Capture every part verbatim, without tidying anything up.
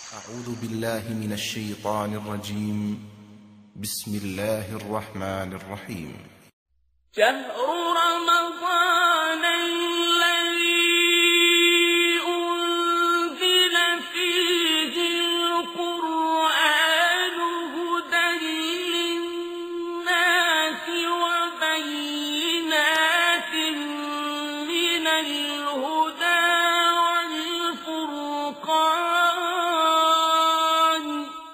أعوذ بالله من الشيطان الرجيم. بسم الله الرحمن الرحيم. شهر رمضان الذي أنزل فيه القرآن هدى للناس وبينات من الهدى والفرقان.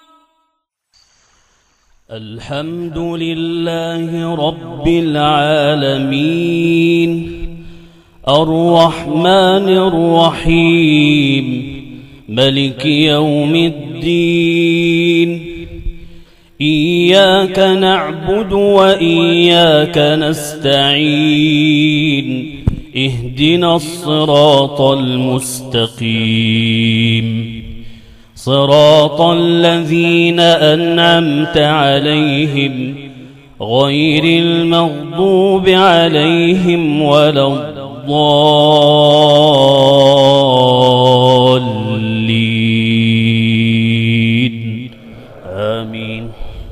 الحمد لله رب العالمين الرحمن الرحيم ملك يوم الدين. إياك نعبد وإياك نستعين. اهدنا الصراط المستقيم صراط الذين أنعمت عليهم غير المغضوب عليهم ولا الضالين. آمين.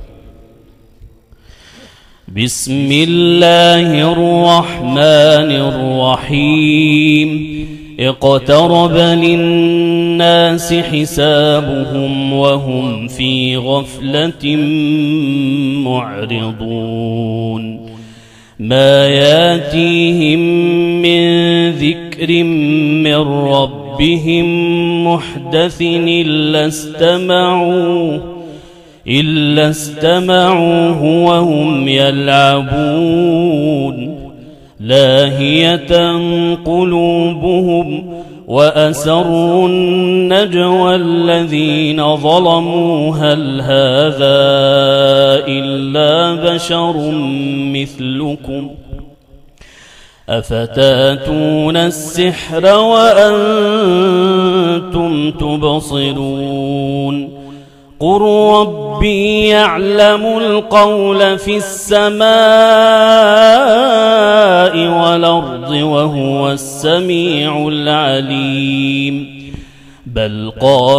بسم الله الرحمن الرحيم. اقترب للناس حسابهم وهم في غفلة معرضون. ما ياتيهم من ذكر من ربهم محدث إلا استمعوه إلا استمعوه وهم يلعبون. لاهية قلوبهم وأسروا النجوى الذين ظلموا هل هذا إلا بشر مثلكم أفتاتون السحر وأنتم تبصرون. قل ربي يعلم القول في السماء والأرض وهو السميع العليم. بل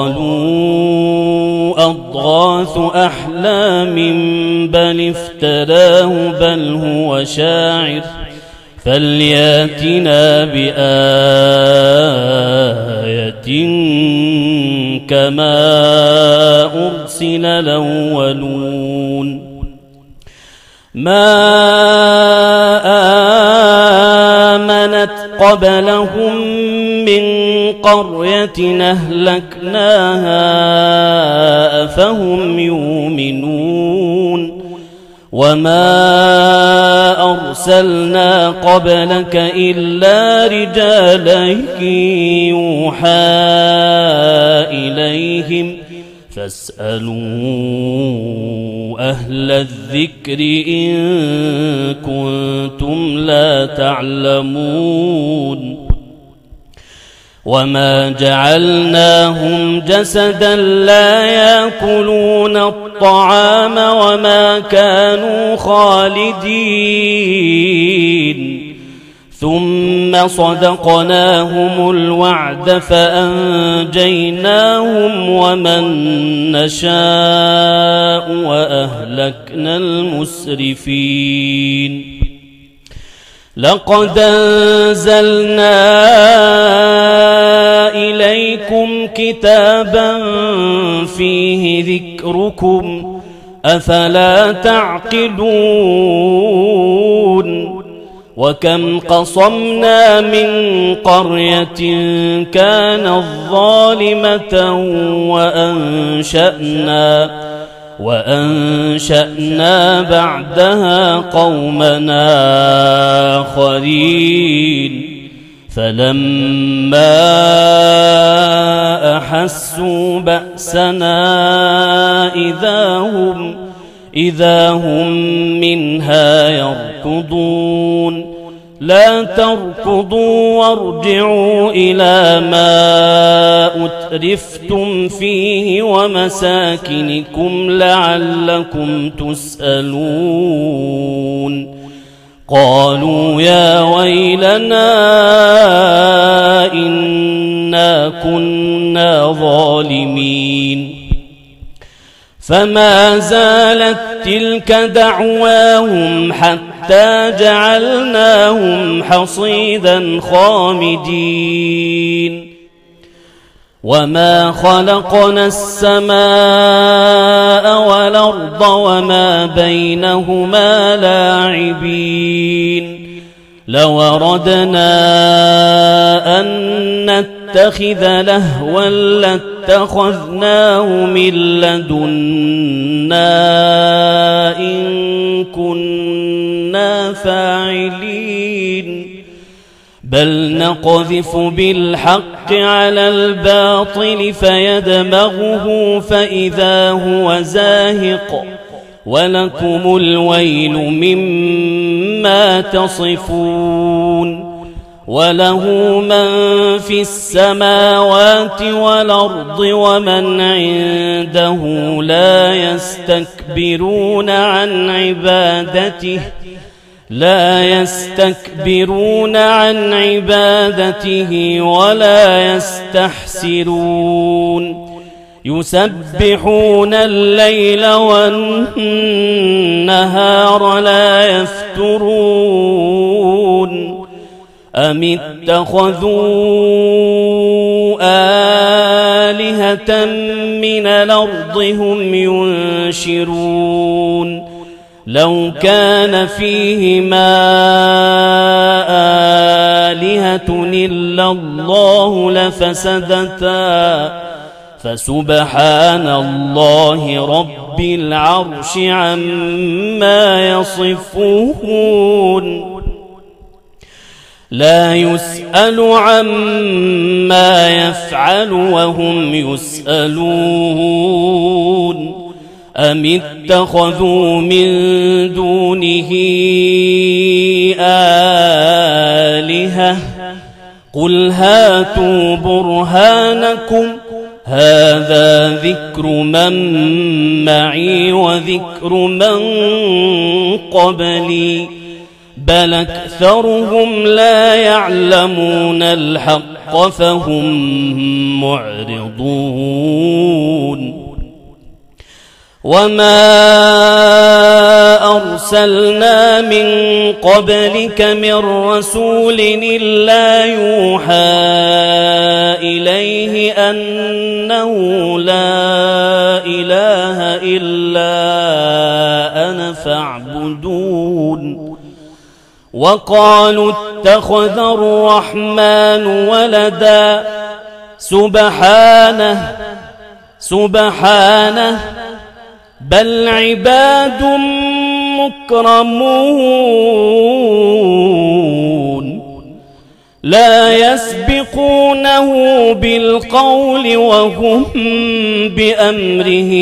قالوا أضغاث أحلام بل افتراه بل هو شاعر فلياتنا بآية كما أرسل الأولون. ما آمنت قبلهم من قرية أهلكناها أفهم يؤمنون. وما أرسلنا قبلك إلا رجالا يوحى إليهم فاسألوا أهل الذكر إن كنتم لا تعلمون. وما جعلناهم جسدا لا يأكلون الطعام وما كانوا خالدين. ثم صدقناهم الوعد فأنجيناهم ومن نشاء وأهلكنا المسرفين. لقد أنزلنا إليكم كتابا فيه ذكركم أفلا تعقلون. وكم قصمنا من قرية كانت ظالمة وأنشأنا وأنشأنا بعدها قومنا آخرين. فلما أحسوا بأسنا إذا هم إذا هم منها يركضون. لا تركضوا وارجعوا إلى ما أترفتم فيه ومساكنكم لعلكم تسألون. قالوا يا ويلنا إنا كنا ظالمين فما زالت تلك دعواهم حتى جعلناهم حصيدا خامدين وما خلقنا السماء والأرض وما بينهما لاعبين لو أردنا أن نتخذ لهوا لاتخذناه من لدنا إن كنا فاعلين بل نقذف بالحق على الباطل فيدمغه فإذا هو زاهق ولكم الويل مما تصفون وله من في السماوات والأرض ومن عنده لا يستكبرون عن عبادته لا يستكبرون عن عبادته ولا يستحسرون يسبحون الليل والنهار لا يفترون أم اتخذوا آلهة من الأرض هم ينشرون لو كان فيهما آلهة إلا الله لفسدتا فسبحان الله رب العرش عما يصفون لا يسأل عما يفعل وهم يسألون أم اتخذوا من دونه آلهة قل هاتوا برهانكم هذا ذكر من معي وذكر من قبلي بل أكثرهم لا يعلمون الحق فهم معرضون وما أرسلنا من قبلك من رسول إلا يوحى إليه أنه لا إله إلا أنا فاعبدون وقالوا اتخذ الرحمن ولدا سبحانه سبحانه بل عباد مكرمون لا يسبقونه بالقول وهم بأمره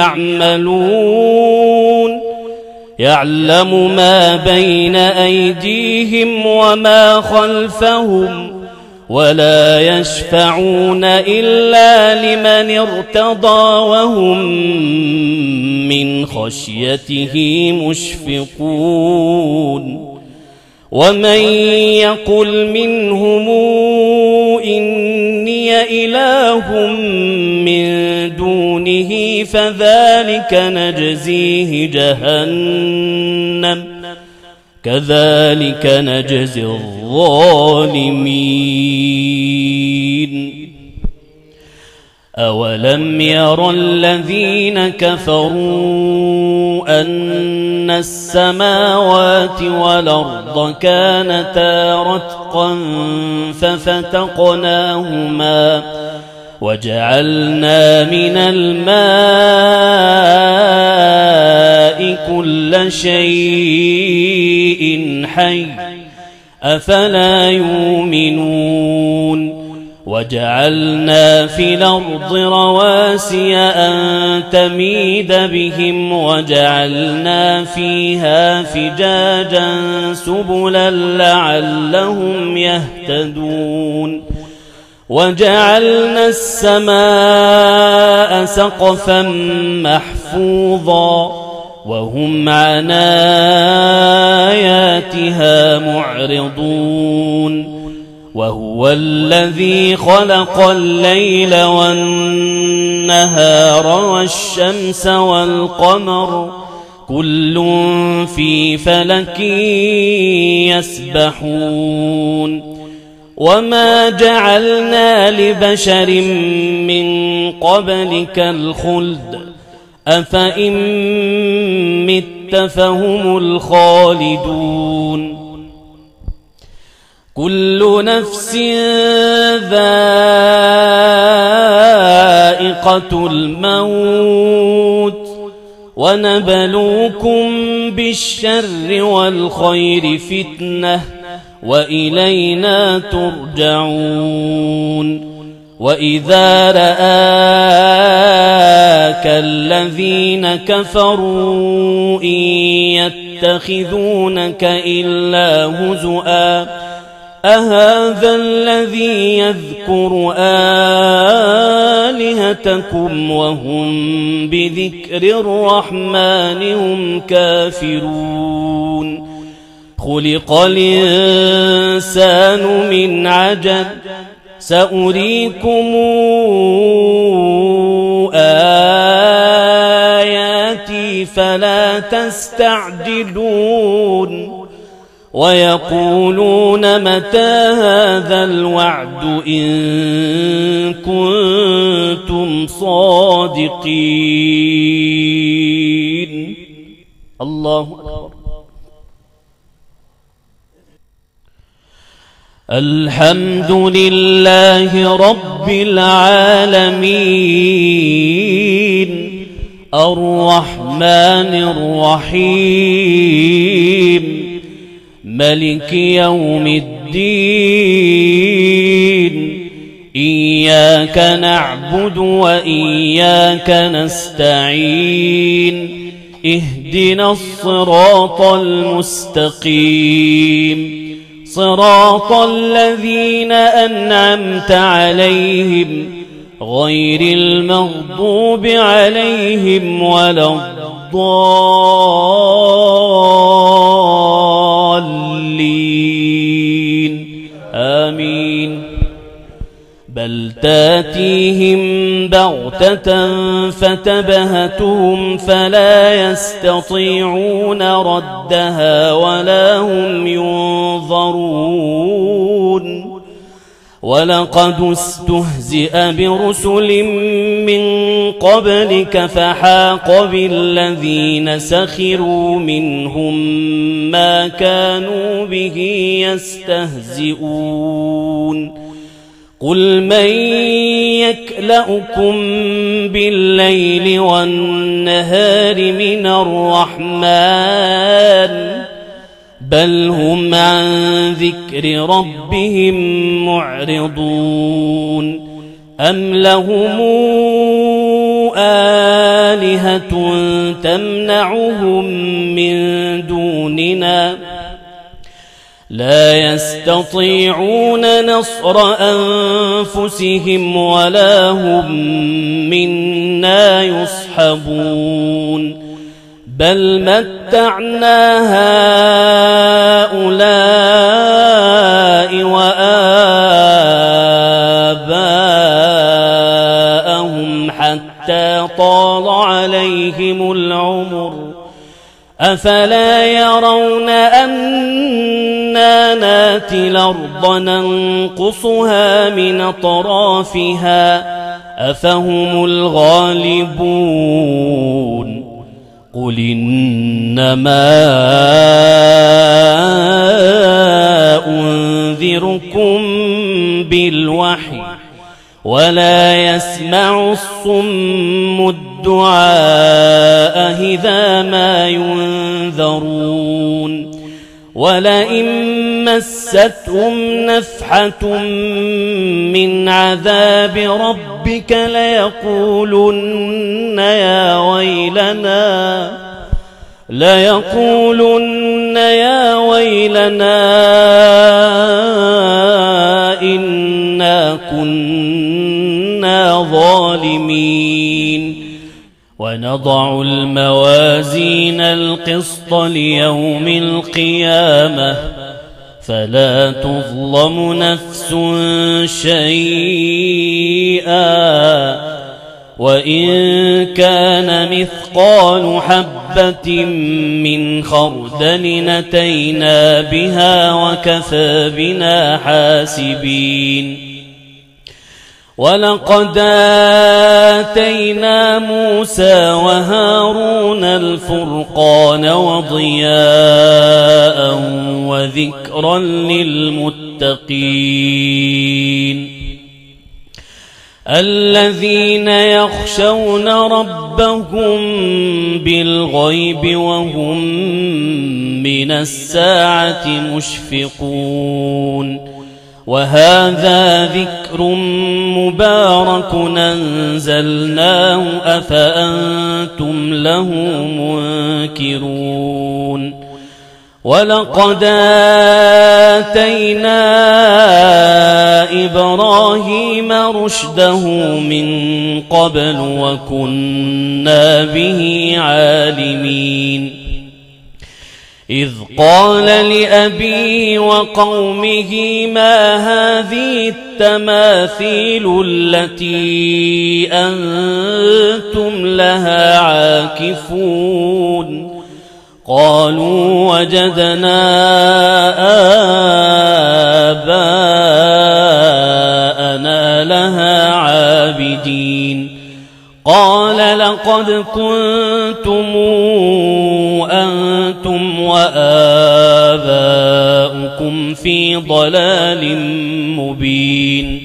يعملون يعلم ما بين أيديهم وما خلفهم ولا يشفعون إلا لمن ارتضى وهم من خشيته مشفقون ومن يقل منهم إني إله من دونه فذلك نجزيه جهنم كذلك نجزي الظالمين أولم ير الذين كفروا أن السماوات والأرض كانتا رتقا ففتقناهما وجعلنا من الماء كل شيء حي أفلا يؤمنون وجعلنا في الأرض رواسي أن تميد بهم وجعلنا فيها فجاجا سبلا لعلهم يهتدون وجعلنا السماء سقفا محفوظا وهم عن آياتها معرضون وهو الذي خلق الليل والنهار والشمس والقمر كل في فلك يسبحون وما جعلنا لبشر من قبلك الخلد أفإن مت فهم الخالدون كل نفس ذائقة الموت ونبلوكم بالشر والخير فتنة وإلينا ترجعون وإذا رآك الذين كفروا إن يتخذونك إلا هزؤا أهذا الذي يذكر آلهتكم وهم بذكر الرحمن هم كافرون خلق الإنسان من عجل سأريكم آياتي فلا تستعجلون ويقولون متى هذا الوعد إن كنتم صادقين الله أكبر الحمد لله رب العالمين الرحمن الرحيم ملك يوم الدين إياك نعبد وإياك نستعين اهدنا الصراط المستقيم صراط الذين أنعمت عليهم غير المغضوب عليهم ولا الضالين آمين بل تاتيهم بغتة فتبهتهم فلا يستطيعون ردها ولا هم ينظرون ولقد استهزئ برسل من قبلك فحاق بالذين سخروا منهم ما كانوا به يستهزئون قل من يكلؤكم بالليل والنهار من الرحمن بل هم عن ذكر ربهم معرضون أم لهم آلهة تمنعهم من دوننا لا يستطيعون نصر أنفسهم ولا هم منا يصحبون بل متعنا هؤلاء وآباءهم حتى طال عليهم العمر أفلا يرون أنا ناتي الأرض ننقصها من أطرافها أفهم الغالبون قل إنما أنذركم بالوحي ولا يسمع الصم الدعاء إذا ما ينذرون ولئن مستهم نفحة من عذاب ربك ليقولن يا ويلنا ليقولن يا ويلنا إنا كنا ظالمين ونضع الموازين القسط ليوم القيامة فلا تظلم نفس شيئا وإن كان مثقال حبة من خردل أتينا بها وكفى بنا حاسبين ولقد آتينا موسى وهارون الفرقان وضياء وذكرا للمتقين الذين يخشون ربهم بالغيب وهم من الساعة مشفقون وهذا ذكر مبارك أنزلناه أفأنتم له منكرون ولقد آتينا إبراهيم رشده من قبل وكنا به عالمين إذ قال لأبيه وقومه ما هذه التماثيل التي أنتم لها عاكفون قالوا وجدنا آباءنا لها عابدين قال لقد كنتم أنتم وآباؤكم في ضلال مبين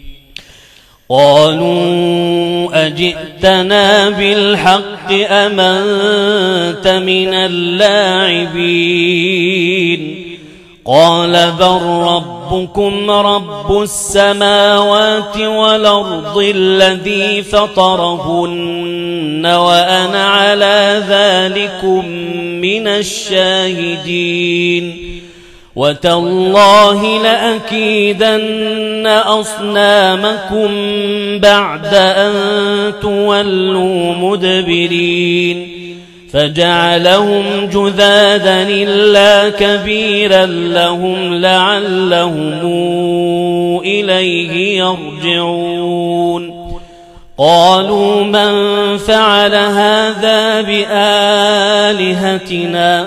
قالوا أجئتنا بالحق أم أنت من اللاعبين قال بل ربكم رب السماوات والأرض الذي فطرهن وأنا على ذلكم من الشاهدين وتالله لأكيدن أصنامكم بعد أن تولوا مدبرين فجعلهم جذاذا إلا كبيرا لهم لعلهم إليه يرجعون قالوا من فعل هذا بآلهتنا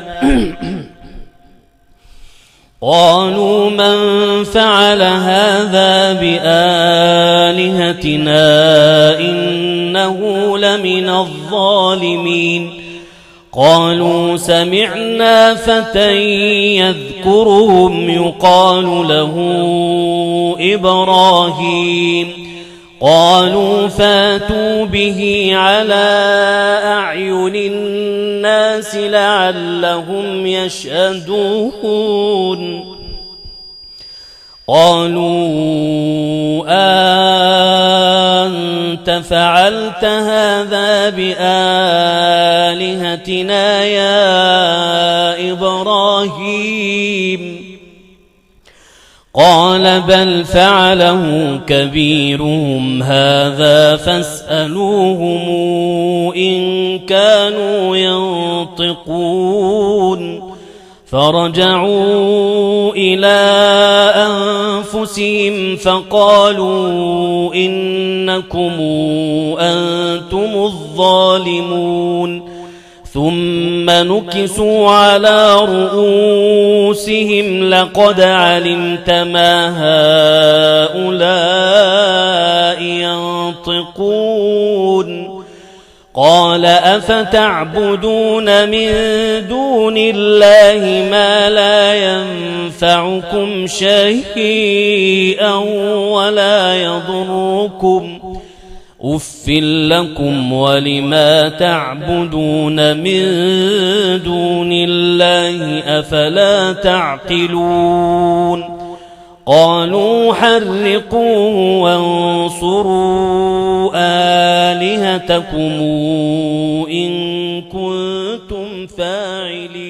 قالوا من فعل هذا بآلهتنا إنه لمن الظالمين قالوا سمعنا فتى يذكرهم يقال له إبراهيم قالوا فاتوا به على أعين الناس لعلهم يشهدون قالوا أنت فعلت هذا بآلهتنا يا إبراهيم قال بل فعله كبيرهم هذا فاسألوهم إن كانوا ينطقون فرجعوا إلى أنفسهم فقالوا إنكم أنتم الظالمون ثم نكسوا على رؤوسهم لقد علمت ما هؤلاء ينطقون قال أفتعبدون من دون الله ما لا ينفعكم شيئا ولا يضركم أف لكم ولما تعبدون من دون الله أفلا تعقلون قالوا حرقوه وانصروا آلهتكم إن كنتم فاعلين